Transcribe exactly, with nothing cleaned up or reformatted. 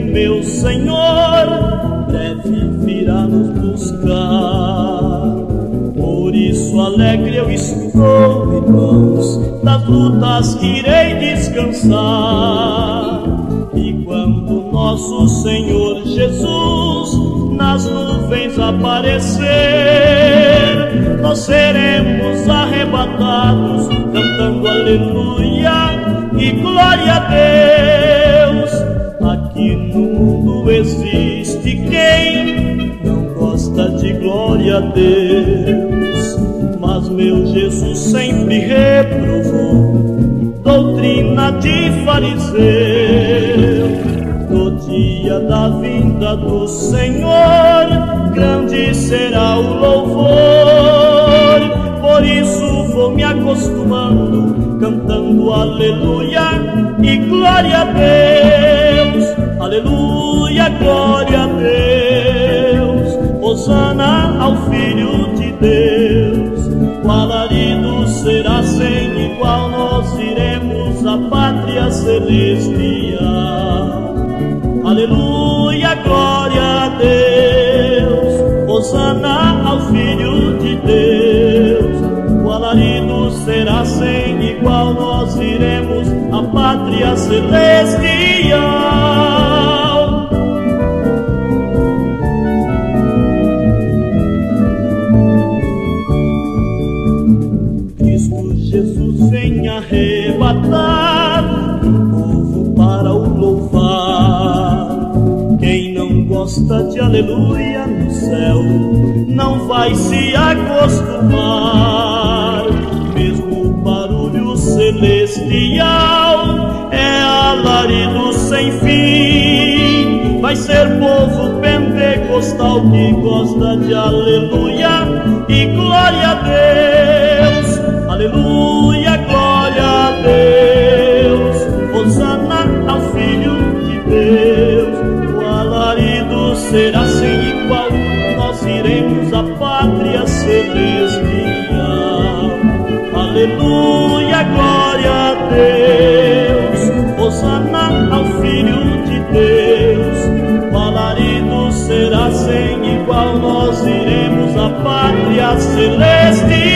meu Senhor breve virá nos buscar. Por isso alegre eu estou, irmãos, das lutas irei descansar. E quando nosso Senhor Jesus nas nuvens aparecer, nós seremos arrebatados cantando aleluia e glória a Deus. Aqui no mundo existe quem não gosta de glória a Deus, mas meu Jesus sempre reprovou doutrina de fariseu. No dia da vinda do Senhor, grande será o louvor. Por isso vou me acostumando, cantando aleluia e glória a Deus. Aleluia, glória a Deus. Hosana ao Filho de Deus. O alarido será sem igual, nós iremos à pátria celestial. Aleluia, glória a Deus. Hosana ao Filho de Deus. O alarido será sem igual, nós iremos à pátria celestial. Cristo Jesus vem arrebatar o povo para o louvar. Quem não gosta de aleluia no céu não vai se acostumar. Mesmo o barulho celestial é alarido sem fim. Vai ser povo pentecostal que gosta de aleluia e glória a Deus. Aleluia, glória a Deus. Hosana ao Filho de Deus. O alarido será sem igual, nós iremos à pátria celestial. Aleluia, glória a Deus. Hosana ao Filho de Deus. O alarido será sem igual, nós iremos à pátria celestial.